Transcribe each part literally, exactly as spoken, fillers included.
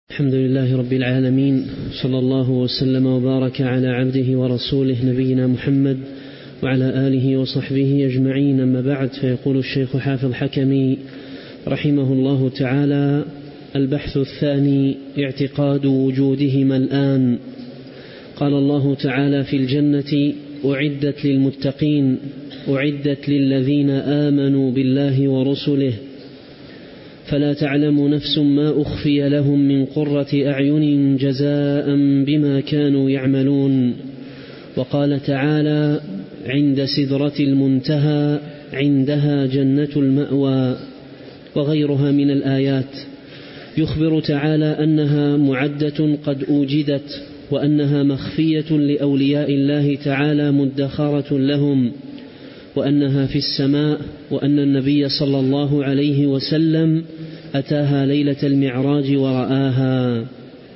الحمد لله رب العالمين، صلى الله وسلم وبارك على عبده ورسوله نبينا محمد وعلى آله وصحبه أجمعين. أما بعد، فيقول الشيخ حافظ حكمي رحمه الله تعالى: البحث الثاني: اعتقاد وجودهما الآن. قال الله تعالى في الجنة: أعدت للمتقين، أعدت للذين آمنوا بالله ورسله، فلا تعلم نفس ما أخفي لهم من قرة أعين جزاء بما كانوا يعملون. وقال تعالى: عند سدرة المنتهى، عندها جنة المأوى، وغيرها من الآيات. يخبر تعالى أنها معدة قد أوجدت، وأنها مخفية لأولياء الله تعالى مدخرة لهم، وأنها في السماء، وأن النبي صلى الله عليه وسلم أتاها ليلة المعراج ورآها.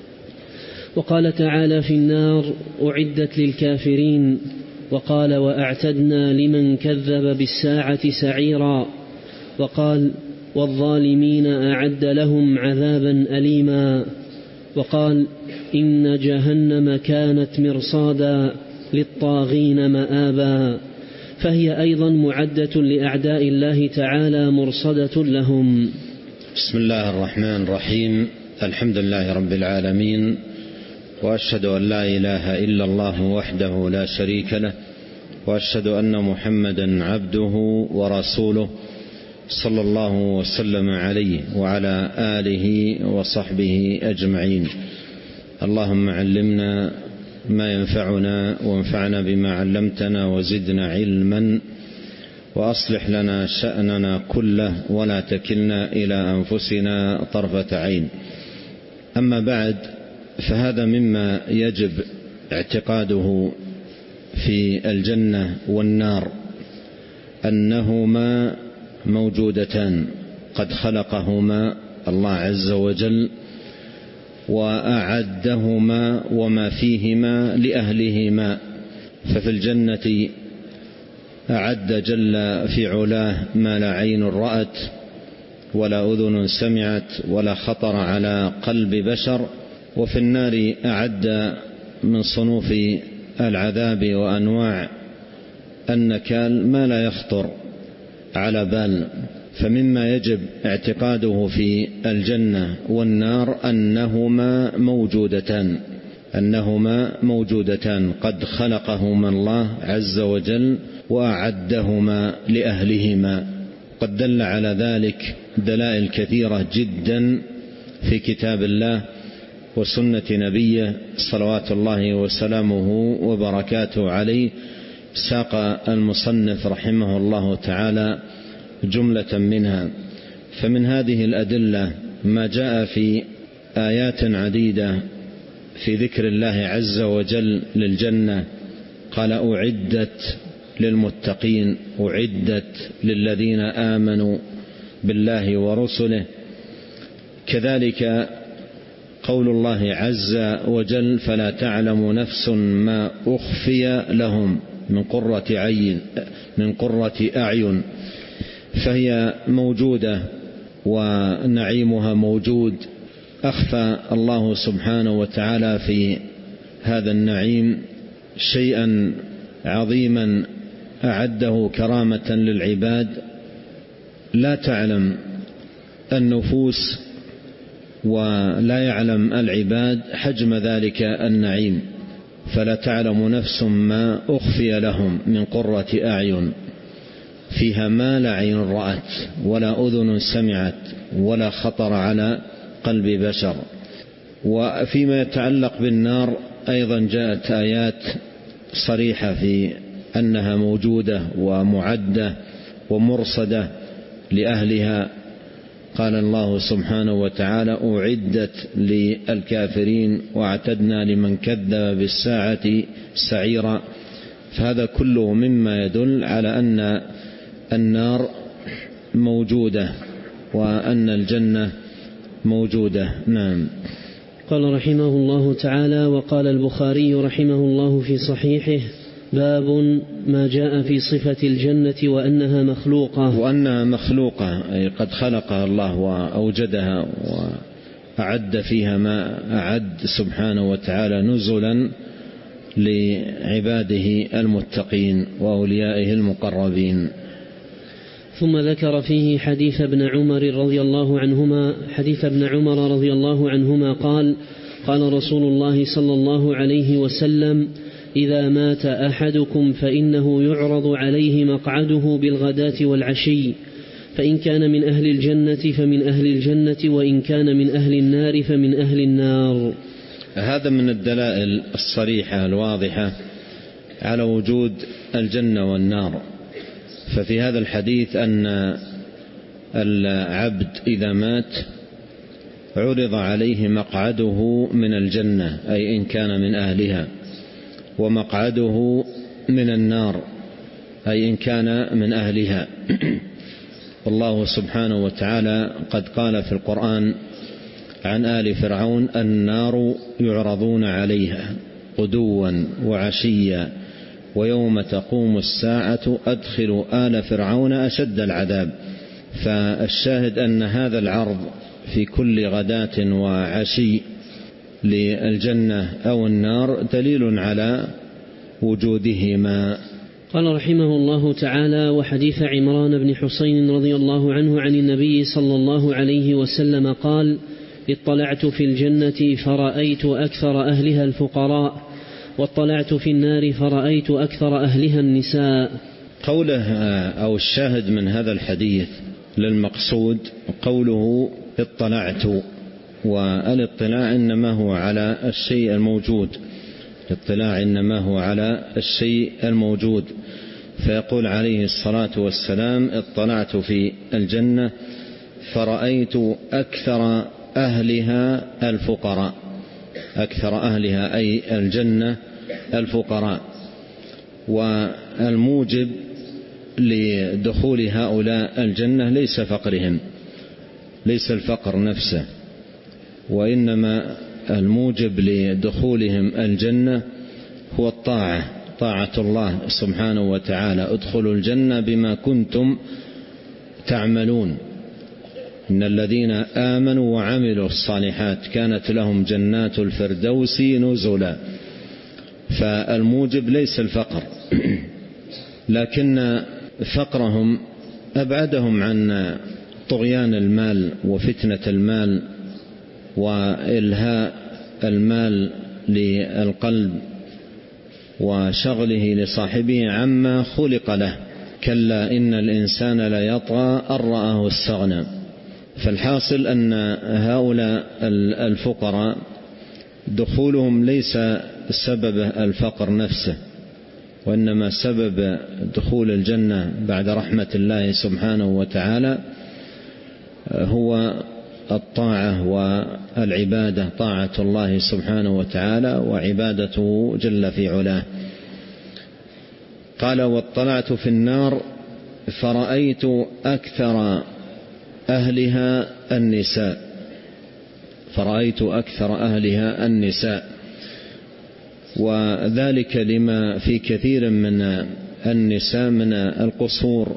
وقال تعالى في النار: أعدت للكافرين. وقال: وأعتدنا لمن كذب بالساعة سعيرا. وقال: والظالمين أعد لهم عذابا أليما. وقال: إن جهنم كانت مرصادا للطاغين مآبا. فهي أيضا معدة لأعداء الله تعالى مرصدة لهم. بسم الله الرحمن الرحيم. الحمد لله رب العالمين، وأشهد أن لا إله إلا الله وحده لا شريك له، وأشهد أن محمدا عبده ورسوله، صلى الله وسلم عليه وعلى آله وصحبه أجمعين. اللهم علمنا ما ينفعنا، وانفعنا بما علمتنا، وزدنا علما، وأصلح لنا شأننا كله، ولا تكلنا إلى أنفسنا طرفة عين. أما بعد، فهذا مما يجب اعتقاده في الجنة والنار، أنهما موجودتان قد خلقهما الله عز وجل، وأعدهما وما فيهما لأهلهما. ففي الجنة أعد جل في علاه ما لا عين رأت، ولا أذن سمعت، ولا خطر على قلب بشر. وفي النار أعد من صنوف العذاب وأنواع النكال ما لا يخطر على بال. فمما يجب اعتقاده في الجنة والنار أنهما موجودتان أنهما موجودتان قد خلقهما الله عز وجل، وأعدهما لأهلهما. قد دل على ذلك دلائل كثيرة جدا في كتاب الله وسنة نبيه صلوات الله وسلامه وبركاته عليه. ساق المصنف رحمه الله تعالى جملة منها. فمن هذه الأدلة ما جاء في آيات عديدة في ذكر الله عز وجل للجنة. قال: أعدت للمتقين، أعدت للذين آمنوا بالله ورسله. كذلك قول الله عز وجل: فلا تعلم نفس ما أخفي لهم من قرة عين من قرة أعين. فهي موجودة ونعيمها موجود. أخفى الله سبحانه وتعالى في هذا النعيم شيئا عظيما أعده كرامة للعباد لا تعلم النفوس ولا يعلم العباد حجم ذلك النعيم. فلا تعلم نفس ما أخفي لهم من قرة أعين، فيها ما لا عين رأت، ولا أذن سمعت، ولا خطر على قلب بشر. وفيما يتعلق بالنار أيضا جاءت آيات صريحة في أنها موجودة ومعدة ومرصدة لأهلها. قال الله سبحانه وتعالى: أعدت للكافرين، واعتدنا لمن كذب بالساعة سعيرا. فهذا كله مما يدل على أن النار موجودة وأن الجنة موجودة. نعم. قال رحمه الله تعالى: وقال البخاري رحمه الله في صحيحه: باب ما جاء في صفة الجنة وأنها مخلوقة. وأنها مخلوقة أي قد خلقها الله وأوجدها أعد فيها ما أعد سبحانه وتعالى نزلا لعباده المتقين وأوليائه المقربين. ثم ذكر فيه حديث ابن عمر رضي الله عنهما حديث ابن عمر رضي الله عنهما قال: قال رسول الله صلى الله عليه وسلم: إذا مات أحدكم فإنه يعرض عليه مقعده بالغداة والعشي، فإن كان من أهل الجنة فمن أهل الجنة، وإن كان من أهل النار فمن أهل النار. هذا من الدلائل الصريحة الواضحة على وجود الجنة والنار. ففي هذا الحديث أن العبد إذا مات عرض عليه مقعده من الجنة، أي إن كان من أهلها، ومقعده من النار، أي إن كان من أهلها. والله سبحانه وتعالى قد قال في القرآن عن آل فرعون: النار يعرضون عليها غدوا وعشيا ويوم تقوم الساعة أدخلوا آل فرعون أشد العذاب. فالشاهد أن هذا العرض في كل غداة وعشي للجنة أو النار دليل على وجودهما. قال رحمه الله تعالى: وحديث عمران بن حسين رضي الله عنه عن النبي صلى الله عليه وسلم قال: اطلعت في الجنة فرأيت أكثر أهلها الفقراء، واطلعت في النار فرأيت أكثر أهلها النساء. قوله أو الشاهد من هذا الحديث للمقصود قوله اطلعت، والاطلاع إنما هو على الشيء الموجود، الاطلاع إنما هو على الشيء الموجود. فيقول عليه الصلاة والسلام: اطلعت في الجنة فرأيت أكثر أهلها الفقراء، أكثر أهلها أي الجنة الفقراء. والموجب لدخول هؤلاء الجنة ليس فقرهم، ليس الفقر نفسه، وإنما الموجب لدخولهم الجنة هو الطاعة، طاعة الله سبحانه وتعالى. ادخلوا الجنة بما كنتم تعملون، إن الذين آمنوا وعملوا الصالحات كانت لهم جنات الفردوس نزلا. فالموجب ليس الفقر، لكن فقرهم أبعدهم عن طغيان المال وفتنة المال وإلهاء المال للقلب وشغله لصاحبه عما خلق له. كلا إن الإنسان ليطغى أن رآه استغنى. فالحاصل أن هؤلاء الفقراء دخولهم ليس سبب الفقر نفسه، وإنما سبب دخول الجنة بعد رحمة الله سبحانه وتعالى هو الطاعة والعبادة، طاعة الله سبحانه وتعالى وعبادته جل في علاه. قال: واطلعت في النار فرأيت أكثر أهلها النساء، فرأيت أكثر أهلها النساء، وذلك لما في كثير من النساء من القصور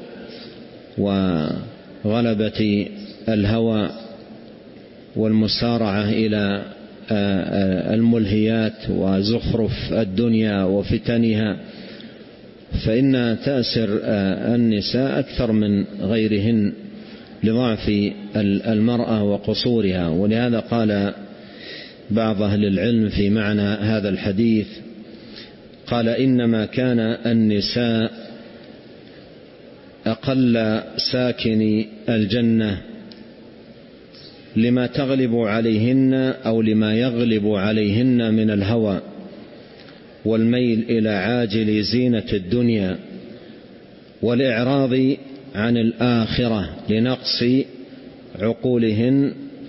وغلبة الهوى والمسارعة إلى الملهيات وزخرف الدنيا وفتنها، فإن تأسر النساء أكثر من غيرهن لضعف المرأة وقصورها. ولهذا قال بعض أهل العلم في معنى هذا الحديث، قال: إنما كان النساء أقل ساكن الجنة لما تغلب عليهن أو لما يغلب عليهن من الهوى والميل إلى عاجل زينة الدنيا والإعراض عن الآخرة لنقص عقولهن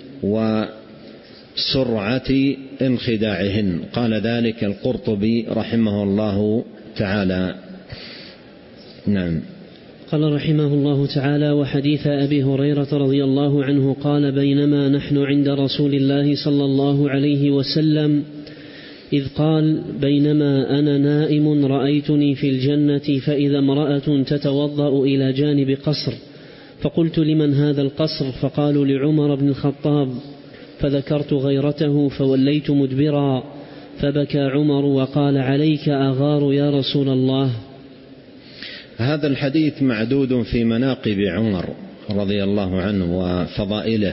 وسرعة انخداعهن. قال ذلك القرطبي رحمه الله تعالى. نعم. قال رحمه الله تعالى: وحديث أبي هريرة رضي الله عنه قال: بينما نحن عند رسول الله صلى الله عليه وسلم إذ قال: بينما أنا نائم رأيتني في الجنة فإذا امرأة تتوضأ إلى جانب قصر، فقلت: لمن هذا القصر؟ فقالوا: لعمر بن الخطاب. فذكرت غيرته فوليت مدبرا، فبكى عمر وقال: عليك أغار يا رسول الله. هذا الحديث معدود في مناقب عمر رضي الله عنه وفضائله،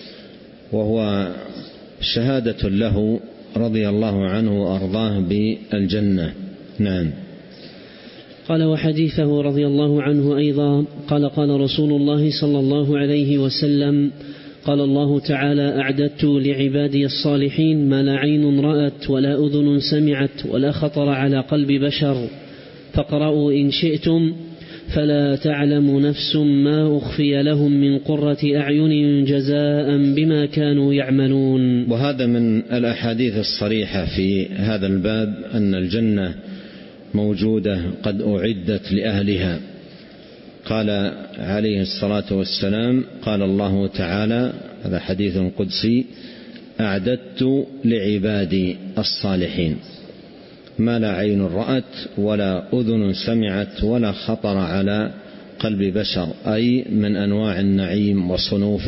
وهو شهادة له رضي الله عنه وأرضاه بالجنة. نعم. قال: وحديثه رضي الله عنه أيضا قال: قال رسول الله صلى الله عليه وسلم: قال الله تعالى: أعددت لعبادي الصالحين ما لا عين رأت ولا أذن سمعت ولا خطر على قلب بشر، فاقرأوا إن شئتم: فلا تعلم نفس ما أخفي لهم من قرة أعين جزاء بما كانوا يعملون. وهذا من الأحاديث الصريحة في هذا الباب أن الجنة موجودة قد أعدت لأهلها. قال عليه الصلاة والسلام: قال الله تعالى، هذا حديث قدسي: أعددت لعبادي الصالحين ما لا عين رأت ولا أذن سمعت ولا خطر على قلب بشر، أي من أنواع النعيم وصنوف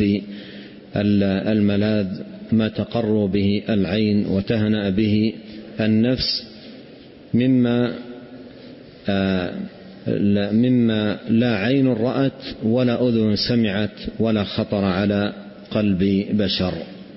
الملاذ ما تقر به العين وتهنأ به النفس مما آه مما لا عين رأت ولا أذن سمعت ولا خطر على قلب بشر.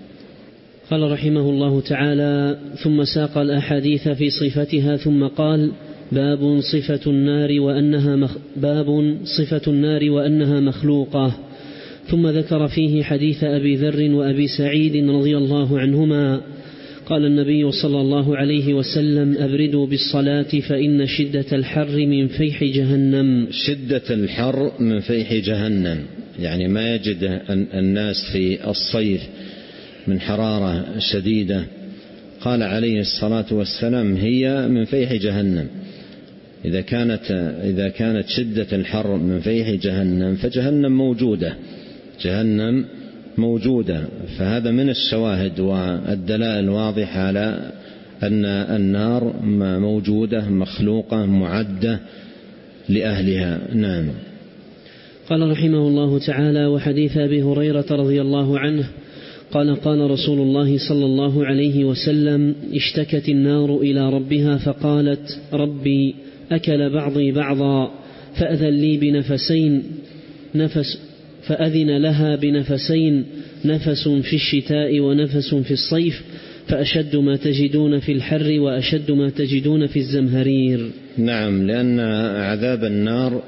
قال رحمه الله تعالى: ثم ساق الأحاديث في صفتها ثم قال: باب صفة النار وأنها مخ... باب صفة النار وأنها مخلوقة. ثم ذكر فيه حديث أبي ذر وأبي سعيد رضي الله عنهما قال النبي صلى الله عليه وسلم: أبردوا بالصلاة فإن شدة الحر من فيح جهنم. شدة الحر من فيح جهنم، يعني ما يجد الناس في الصيف من حرارة شديدة. قال عليه الصلاة والسلام: هي من فيح جهنم. إذا كانت إذا كانت شدة الحر من فيح جهنم فجهنم موجودة، جهنم موجودة. فهذا من الشواهد والدلائل الواضحة على أن النار موجودة مخلوقة معدة لأهلها. نعم. قال رحمه الله تعالى: وحديث أبي هريرة رضي الله عنه قال: قال رسول الله صلى الله عليه وسلم: اشتكت النار إلى ربها فقالت: ربي أكل بعضي بعضا، فأذن لي بنفسين نفس فأذن لها بنفسين، نفس في الشتاء ونفس في الصيف، فأشد ما تجدون في الحر وأشد ما تجدون في الزمهرير. نعم، لأن عذاب النار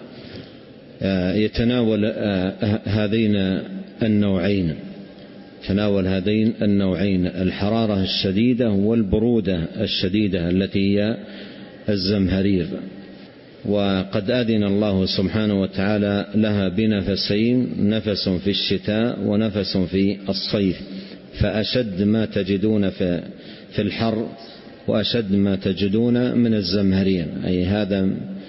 يتناول هذين النوعين تناول هذين النوعين الحرارة الشديدة والبرودة الشديدة التي هي الزمهرير. وقد أذن الله سبحانه وتعالى لها بنفسين، نفس في الشتاء ونفس في الصيف، فأشد ما تجدون في الحر وأشد ما تجدون من الزمهرير، أي هذا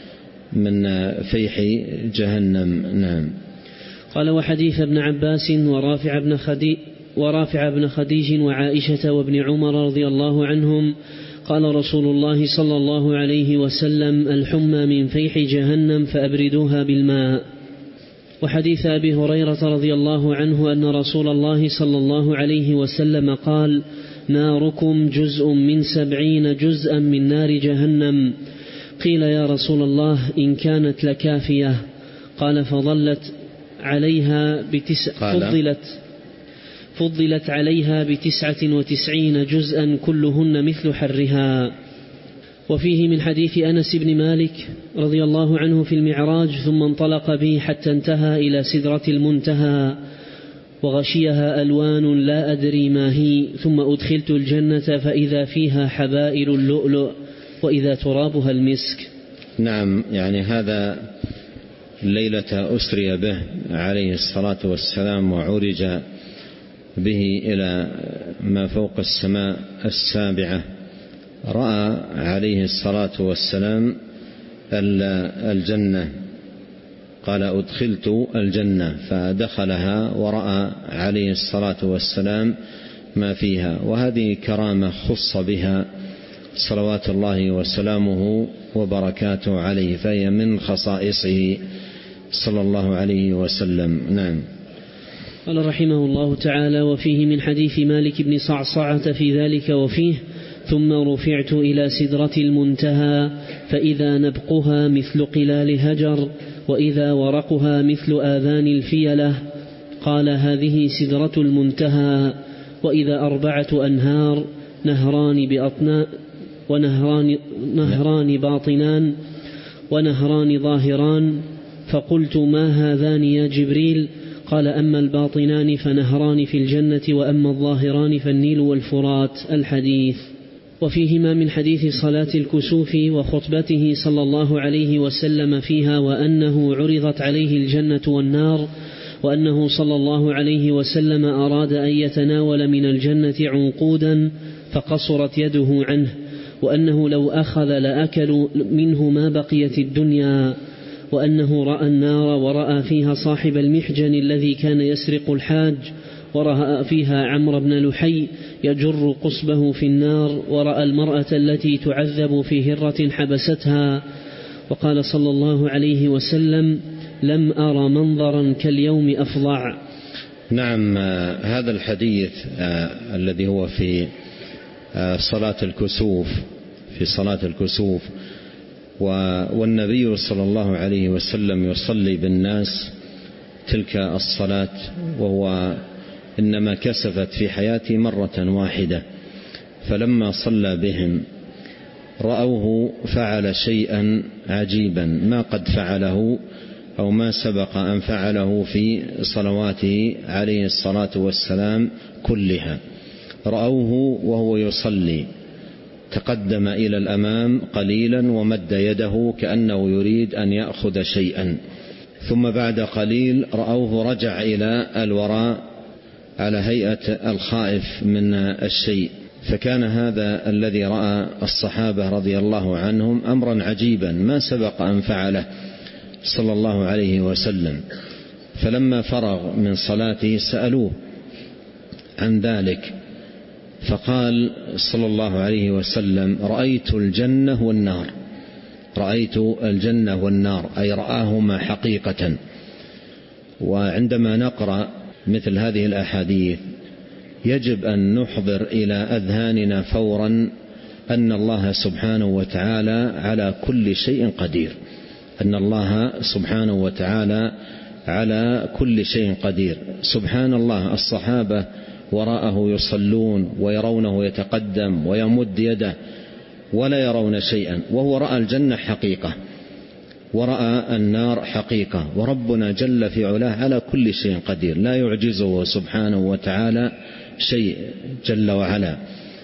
من فيح جهنم. نعم. قال: وحديث ابن عباس ورافع بن خديج ورافع بن خديج وعائشة وابن عمر رضي الله عنهم قال رسول الله صلى الله عليه وسلم: الحمى من فيح جهنم فأبردوها بالماء. وحديث أبي هريرة رضي الله عنه أن رسول الله صلى الله عليه وسلم قال: ناركم جزء من سبعين جزءا من نار جهنم. قيل: يا رسول الله إن كانت لكافية؟ قال: فضلت عليها بتسع فضلت فضلت عليها بتسعة وتسعين جزءا كلهن مثل حرها. وفيه من حديث أنس بن مالك رضي الله عنه في المعراج: ثم انطلق به حتى انتهى إلى سدرة المنتهى وغشيها ألوان لا أدري ما هي، ثم أدخلت الجنة فإذا فيها حبائل اللؤلؤ وإذا ترابها المسك. نعم، يعني هذا الليلة أسري به عليه الصلاة والسلام وعرج به إلى ما فوق السماء السابعة. رأى عليه الصلاة والسلام الجنة، قال: أدخلت الجنة، فدخلها ورأى عليه الصلاة والسلام ما فيها. وهذه كرامة خص بها صلوات الله وسلامه وبركاته عليه، فهي من خصائصه صلى الله عليه وسلم. نعم. قال رحمه الله تعالى: وفيه من حديث مالك بن صعصعة في ذلك وفيه: ثم رفعت إلى سدرة المنتهى فإذا نبقها مثل قلال هجر وإذا ورقها مثل آذان الفيلة. قال: هذه سدرة المنتهى. وإذا أربعة أنهار، نهران بأطناء ونهران نهران باطنان ونهران ظاهران. فقلت: ما هذان يا جبريل؟ قال: أما الباطنان فنهران في الجنة، وأما الظاهران فالنيل والفرات. الحديث. وفيهما من حديث صلاة الكسوف وخطبته صلى الله عليه وسلم فيها، وأنه عرضت عليه الجنة والنار، وأنه صلى الله عليه وسلم أراد أن يتناول من الجنة عنقودا فقصرت يده عنه، وأنه لو أخذ لأكل منه ما بقيت الدنيا، وأنه رأى النار ورأى فيها صاحب المحجن الذي كان يسرق الحاج، ورأى فيها عمرو بن لحي يجر قصبه في النار، ورأى المرأة التي تعذب في هرة حبستها. وقال صلى الله عليه وسلم: لم أرى منظرا كاليوم أفظع. نعم، هذا الحديث آه الذي هو في آه صلاة الكسوف في صلاة الكسوف والنبي صلى الله عليه وسلم يصلي بالناس تلك الصلاة، وهو إنما كسفت في حياته مرة واحدة، فلما صلى بهم رأوه فعل شيئا عجيبا ما قد فعله أو ما سبق أن فعله في صلواته عليه الصلاة والسلام كلها. رأوه وهو يصلي تقدم إلى الأمام قليلا ومد يده كأنه يريد أن يأخذ شيئا، ثم بعد قليل رأوه رجع إلى الوراء على هيئة الخائف من الشيء. فكان هذا الذي رأى الصحابة رضي الله عنهم أمرا عجيبا ما سبق أن فعله صلى الله عليه وسلم. فلما فرغ من صلاته سألوه عن ذلك، فقال صلى الله عليه وسلم: رأيت الجنة والنار. رأيت الجنة والنار أي رآهما حقيقة. وعندما نقرأ مثل هذه الأحاديث يجب أن نحضر إلى أذهاننا فورا أن الله سبحانه وتعالى على كل شيء قدير، أن الله سبحانه وتعالى على كل شيء قدير. سبحان الله، الصحابة وراءه يصلون ويرونه يتقدم ويمد يده ولا يرون شيئا، وهو رأى الجنة حقيقة ورأى النار حقيقة، وربنا جل في علاه على كل شيء قدير، لا يعجزه سبحانه وتعالى شيء جل وعلا.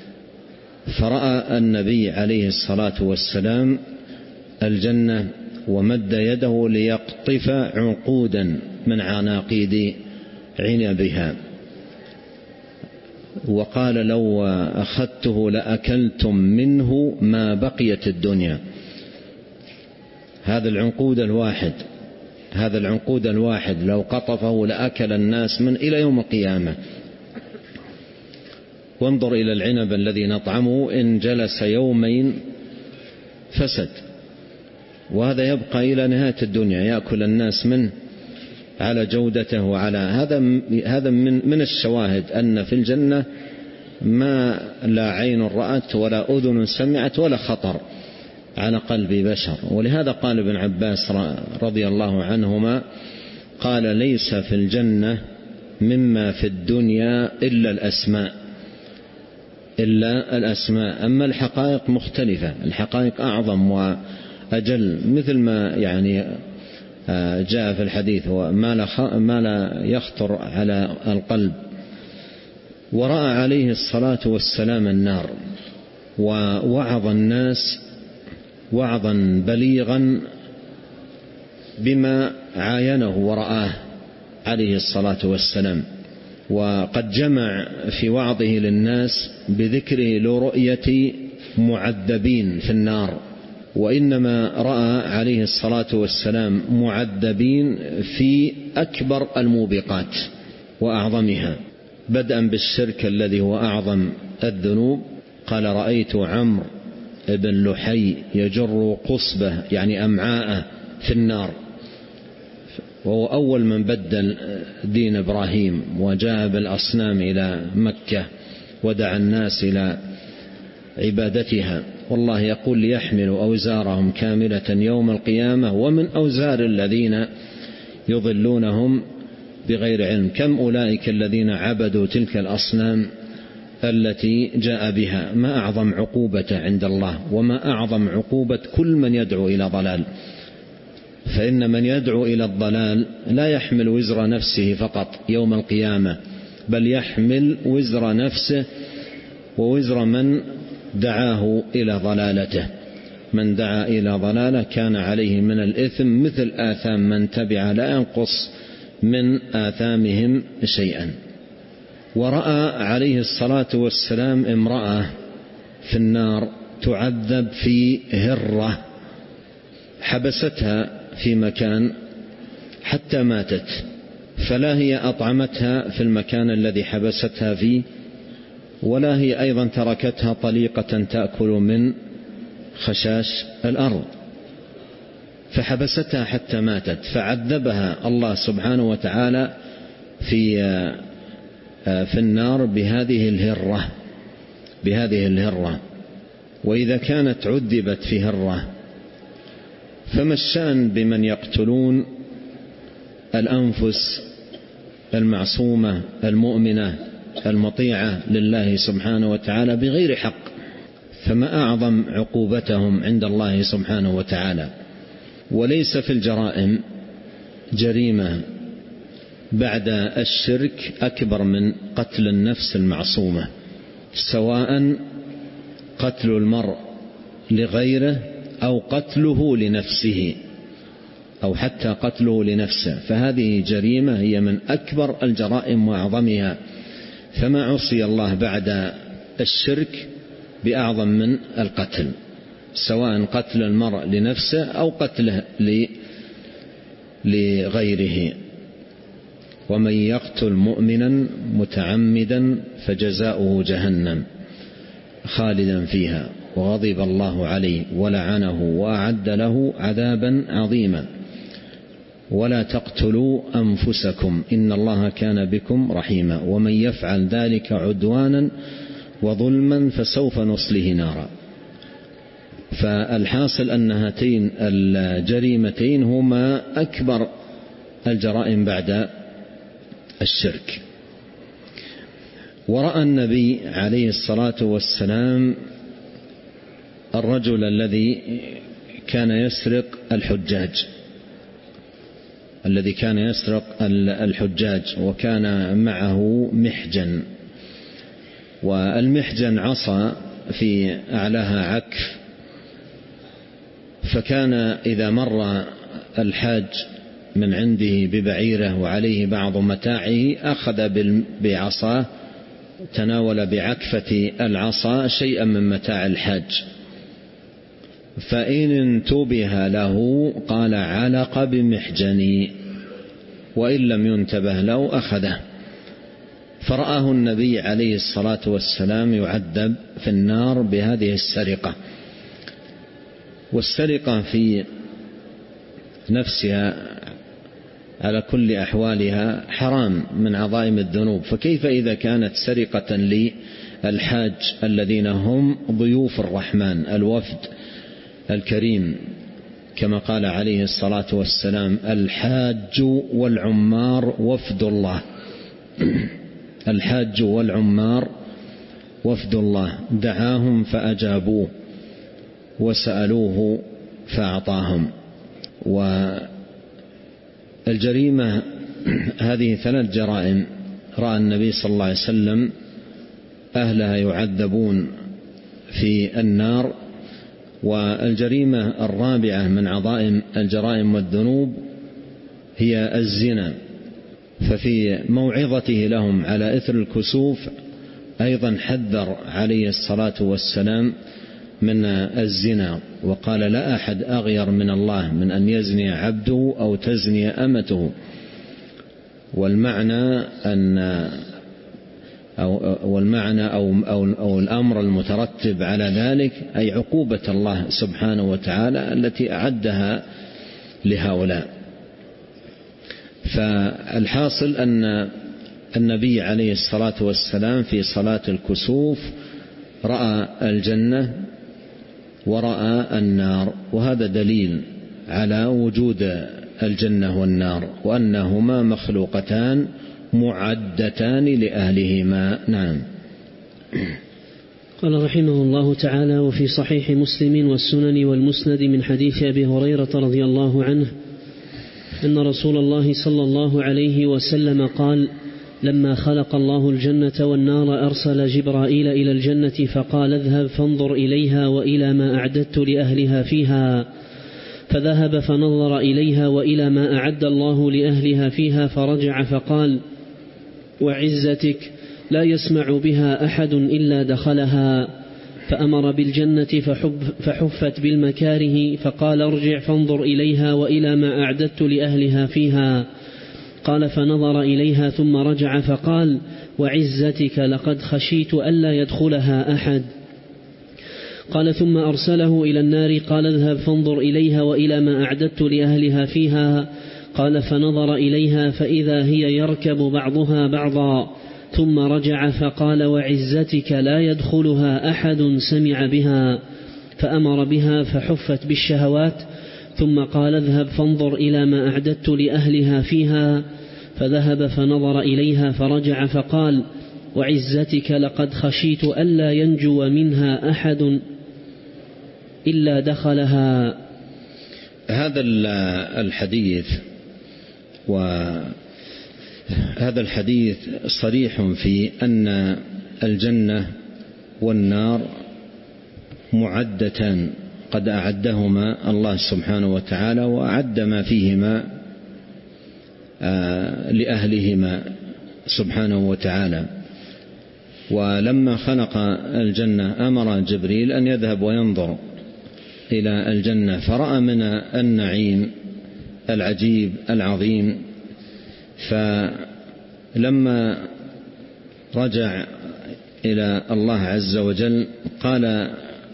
فرأى النبي عليه الصلاة والسلام الجنة ومد يده ليقطف عنقودا من عناقيد عنبها، وقال: لو أخذته لأكلتم منه ما بقيت الدنيا. هذا العنقود الواحد هذا العنقود الواحد لو قطفه لأكل الناس من إلى يوم القيامة. وانظر إلى العنب الذي نطعمه إن جلس يومين فسد، وهذا يبقى إلى نهاية الدنيا يأكل الناس منه على جودته وعلى هذا هذا من من الشواهد أن في الجنة ما لا عين رأت ولا أذن سمعت ولا خطر على قلب بشر. ولهذا قال ابن عباس رضي الله عنهما قال: ليس في الجنة مما في الدنيا إلا الأسماء إلا الأسماء أما الحقائق مختلفة، الحقائق أعظم وأجل، مثل ما يعني جاء في الحديث وما لا يخطر على القلب. ورأى عليه الصلاة والسلام النار ووعظ الناس وعظا بليغا بما عاينه ورآه عليه الصلاة والسلام، وقد جمع في وعظه للناس بذكره لرؤية معذبين في النار، وإنما رأى عليه الصلاة والسلام معذبين في أكبر الموبقات وأعظمها، بدءا بالشرك الذي هو أعظم الذنوب. قال: رأيت عمرو بن لحي يجر قصبه يعني أمعاءه في النار، وهو أول من بدل دين إبراهيم وجاء بالأصنام إلى مكة ودعا الناس إلى عبادتها. والله يقول ليحملوا أوزارهم كاملة يوم القيامة ومن أوزار الذين يضلونهم بغير علم. كم أولئك الذين عبدوا تلك الأصنام التي جاء بها، ما أعظم عقوبة عند الله وما أعظم عقوبة كل من يدعو إلى ضلال. فإن من يدعو إلى الضلال لا يحمل وزر نفسه فقط يوم القيامة، بل يحمل وزر نفسه ووزر من دعاه إلى ضلالته. من دعا إلى ضلالة كان عليه من الإثم مثل آثام من تبع لا ينقص من آثامهم شيئا. ورأى عليه الصلاة والسلام امرأة في النار تعذب في هرة، حبستها في مكان حتى ماتت، فلا هي أطعمتها في المكان الذي حبستها فيه، ولا هي أيضا تركتها طليقة تأكل من خشاش الأرض، فحبستها حتى ماتت، فعذبها الله سبحانه وتعالى في في النار بهذه الهرة بهذه الهرة. وإذا كانت عذبت في هرة فما الشأن بمن يقتلون الأنفس المعصومة المؤمنة المطيعة لله سبحانه وتعالى بغير حق؟ فما أعظم عقوبتهم عند الله سبحانه وتعالى. وليس في الجرائم جريمة بعد الشرك أكبر من قتل النفس المعصومة، سواء قتل المرء لغيره أو قتله لنفسه أو حتى قتله لنفسه، فهذه جريمة هي من أكبر الجرائم وأعظمها. فما عصي الله بعد الشرك بأعظم من القتل، سواء قتل المرء لنفسه أو قتله لغيره. ومن يقتل مؤمنا متعمدا فجزاؤه جهنم خالدا فيها وغضب الله عليه ولعنه وأعد له عذابا عظيما. ولا تقتلوا أنفسكم إن الله كان بكم رحيما ومن يفعل ذلك عدوانا وظلما فسوف نصله نارا. فالحاصل أن هاتين الجريمتين هما أكبر الجرائم بعد الشرك. ورأى النبي عليه الصلاة والسلام الرجل الذي كان يسرق الحجاج الذي كان يسرق الحجاج وكان معه محجن، والمحجن عصا في أعلاها عكف، فكان إذا مر الحاج من عنده ببعيره وعليه بعض متاعه أخذ بعصاه، تناول بعكفة العصا شيئا من متاع الحاج، فإن انتبه له قال علق بمحجني، وإن لم ينتبه له أخذه. فرآه النبي عليه الصلاة والسلام يعذب في النار بهذه السرقة. والسرقة في نفسها على كل أحوالها حرام من عظائم الذنوب، فكيف إذا كانت سرقة للحاج الذين هم ضيوف الرحمن الوفد الكريم، كما قال عليه الصلاة والسلام الحاج والعمار وفد الله. الحاج والعمار وفد الله، دعاهم فأجابوه وسألوه فأعطاهم. والجريمة هذه ثلاث جرائم رأى النبي صلى الله عليه وسلم أهلها يعذبون في النار. والجريمة الرابعة من عظائم الجرائم والذنوب هي الزنا، ففي موعظته لهم على إثر الكسوف أيضا حذر عليه الصلاة والسلام من الزنا، وقال لا أحد أغير من الله من أن يزني عبده أو تزني أمته. والمعنى أن أو والمعنى أو, أو, أو الأمر المترتب على ذلك أي عقوبة الله سبحانه وتعالى التي أعدها لهؤلاء. فالحاصل أن النبي عليه الصلاة والسلام في صلاة الكسوف رأى الجنة ورأى النار، وهذا دليل على وجود الجنة والنار وأنهما مخلوقتان معدتان لأهلهما. نعم. قال رحمه الله تعالى: وفي صحيح مسلم والسنن والمسند من حديث أبي هريرة رضي الله عنه أن رسول الله صلى الله عليه وسلم قال: لما خلق الله الجنة والنار أرسل جبرائيل إلى الجنة فقال: اذهب فانظر إليها وإلى ما أعددت لأهلها فيها. فذهب فنظر إليها وإلى ما أعد الله لأهلها فيها، فرجع فقال: وعزتك لا يسمع بها أحد إلا دخلها. فأمر بالجنة فحفت بالمكاره، فقال: ارجع فانظر إليها وإلى ما أعددت لأهلها فيها. قال: فنظر إليها ثم رجع فقال: وعزتك لقد خشيت ألا يدخلها أحد. قال: ثم أرسله إلى النار، قال: اذهب فانظر إليها وإلى ما أعددت لأهلها فيها. قال: فنظر إليها فإذا هي يركب بعضها بعضا، ثم رجع فقال: وعزتك لا يدخلها أحد سمع بها. فأمر بها فحفت بالشهوات، ثم قال: اذهب فانظر إلى ما أعددت لأهلها فيها. فذهب فنظر إليها فرجع فقال: وعزتك لقد خشيت ألا ينجو منها أحد إلا دخلها. هذا الحديث وهذا الحديث صريح في أن الجنة والنار معدتان، قد أعدهما الله سبحانه وتعالى وأعد ما فيهما لأهلهما سبحانه وتعالى. ولما خلق الجنة أمر جبريل أن يذهب وينظر إلى الجنة، فرأى من النعيم العجيب العظيم. فلما رجع إلى الله عز وجل قال: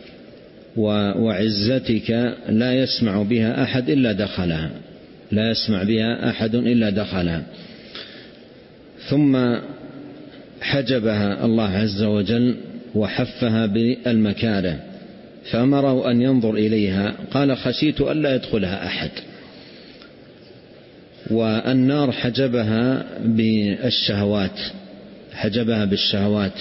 وعزتك لا يسمع بها أحد إلا دخلها، لا يسمع بها أحد إلا دخلها. ثم حجبها الله عز وجل وحفها بالمكاره، فأمره أن ينظر إليها، قال: خشيت ألا يدخلها أحد. والنار حجبها بالشهوات، حجبها بالشهوات.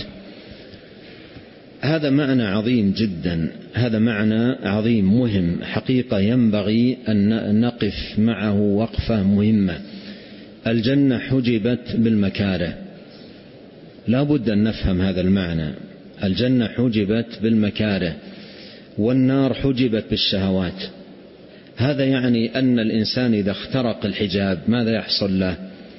هذا معنى عظيم جدا، هذا معنى عظيم مهم حقيقة، ينبغي أن نقف معه وقفة مهمة. الجنة حجبت بالمكاره، لا بد أن نفهم هذا المعنى. الجنة حجبت بالمكاره والنار حجبت بالشهوات. هذا يعني أن الإنسان إذا اخترق الحجاب ماذا يحصل له؟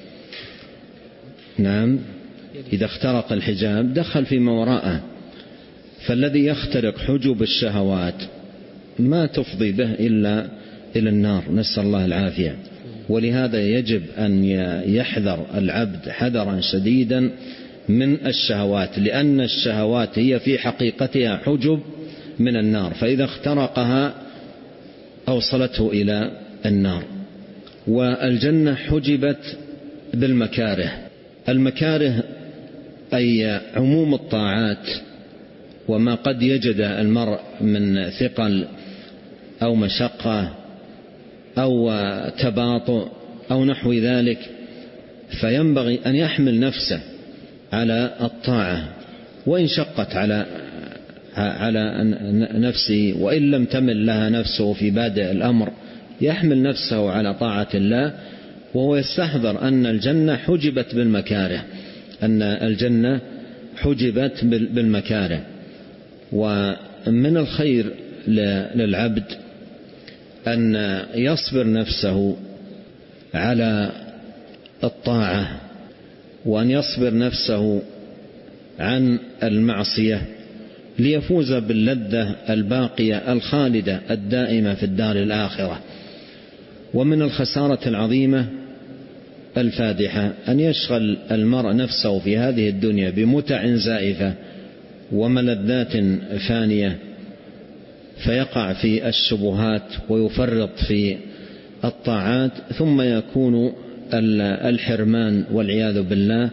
نعم، إذا اخترق الحجاب دخل فيما وراءه. فالذي يخترق حجب الشهوات ما تفضي به إلا إلى النار، نسأل الله العافية. ولهذا يجب أن يحذر العبد حذرا شديدا من الشهوات، لأن الشهوات هي في حقيقتها حجب من النار، فإذا اخترقها أوصلته إلى النار. والجنة حجبت بالمكاره. المكاره أي عموم الطاعات وما قد يجد المرء من ثقل أو مشقة أو تباطؤ أو نحو ذلك، فينبغي أن يحمل نفسه على الطاعة وإن شقت على على نفسه، وإن لم تمل لها نفسه في بادئ الأمر يحمل نفسه على طاعة الله، وهو يستحضر أن الجنة حجبت بالمكاره، أن الجنة حجبت بالمكاره. ومن الخير للعبد أن يصبر نفسه على الطاعة، وأن يصبر نفسه عن المعصية ليفوز باللذة الباقية الخالدة الدائمة في الدار الآخرة. ومن الخسارة العظيمة الفادحة أن يشغل المرء نفسه في هذه الدنيا بمتع زائفة وملذات فانية، فيقع في الشبهات ويفرط في الطاعات، ثم يكون الحرمان والعياذ بالله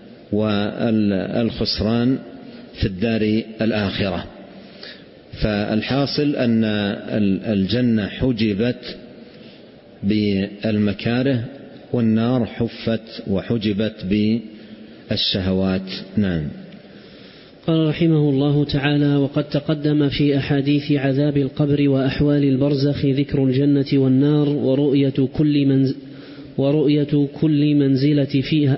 والخسران في الدار الآخرة. فالحاصل أن الجنة حجبت بالمكاره والنار حفت وحجبت بالشهوات. نعم. قال رحمه الله تعالى: وقد تقدم في أحاديث عذاب القبر وأحوال البرزخ ذكر الجنة والنار ورؤية كل منز ورؤية كل منزلة فيها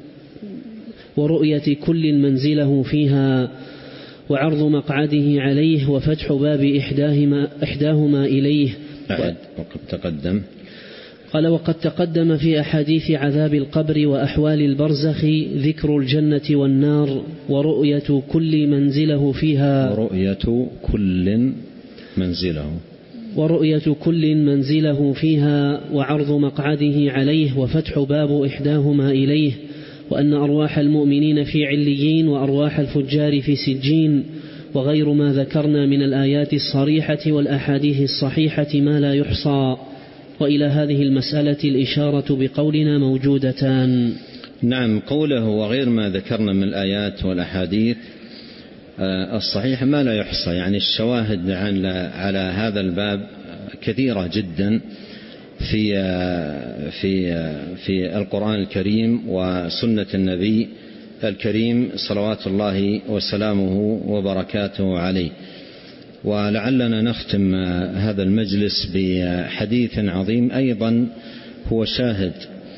ورؤية كل منزله فيها وعرض مقعده عليه وفتح باب إحداهما, إحداهما إليه. وقد تقدم قال: وقد تقدم في أحاديث عذاب القبر وأحوال البرزخ ذكر الجنة والنار ورؤية كل منزله فيها ورؤية كل منزله ورؤية كل منزله فيها وعرض مقعده عليه وفتح باب إحداهما إليه، وأن أرواح المؤمنين في عليين وأرواح الفجار في سجين، وغير ما ذكرنا من الآيات الصريحة والأحاديث الصحيحة ما لا يحصى. وإلى هذه المسألة الإشارة بقولنا موجودتان. نعم. قوله وغير ما ذكرنا من الآيات والأحاديث الصحيحة ما لا يحصى، يعني الشواهد على هذا الباب كثيرة جدا في في في القرآن الكريم وسنة النبي الكريم صلوات الله وسلامه وبركاته عليه. ولعلنا نختم هذا المجلس بحديث عظيم أيضا هو شاهد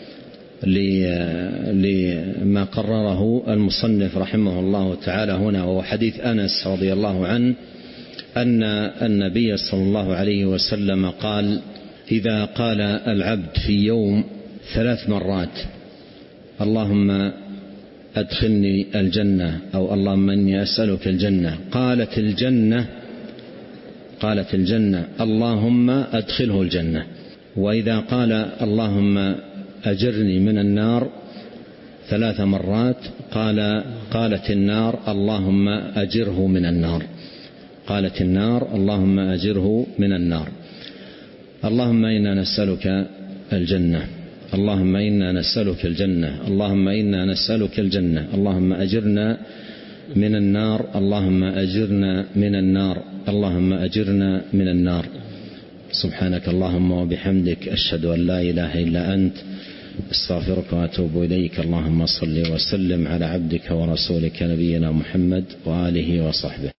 لما قرره المصنف رحمه الله تعالى هنا، وهو حديث أنس رضي الله عنه أن النبي صلى الله عليه وسلم قال: إذا قال العبد في يوم ثلاث مرات اللهم أدخلني الجنة أو اللهم إني أسألك الجنة، قالت الجنة قالت الجنة اللهم أدخله الجنة. وإذا قال اللهم أجرني من النار ثلاث مرات قال قالت النار اللهم أجره من النار قالت النار اللهم أجره من النار. اللهم إنا نسألك الجنة اللهم إنا نسألك الجنة اللهم إنا نسألك الجنة اللهم أجرنا من النار اللهم أجرنا من النار اللهم أجرنا من النار. سبحانك اللهم وبحمدك أشهد أن لا إله إلا أنت استغفرك وأتوب إليك. اللهم صل وسلم على عبدك ورسولك نبينا محمد وآله وصحبه.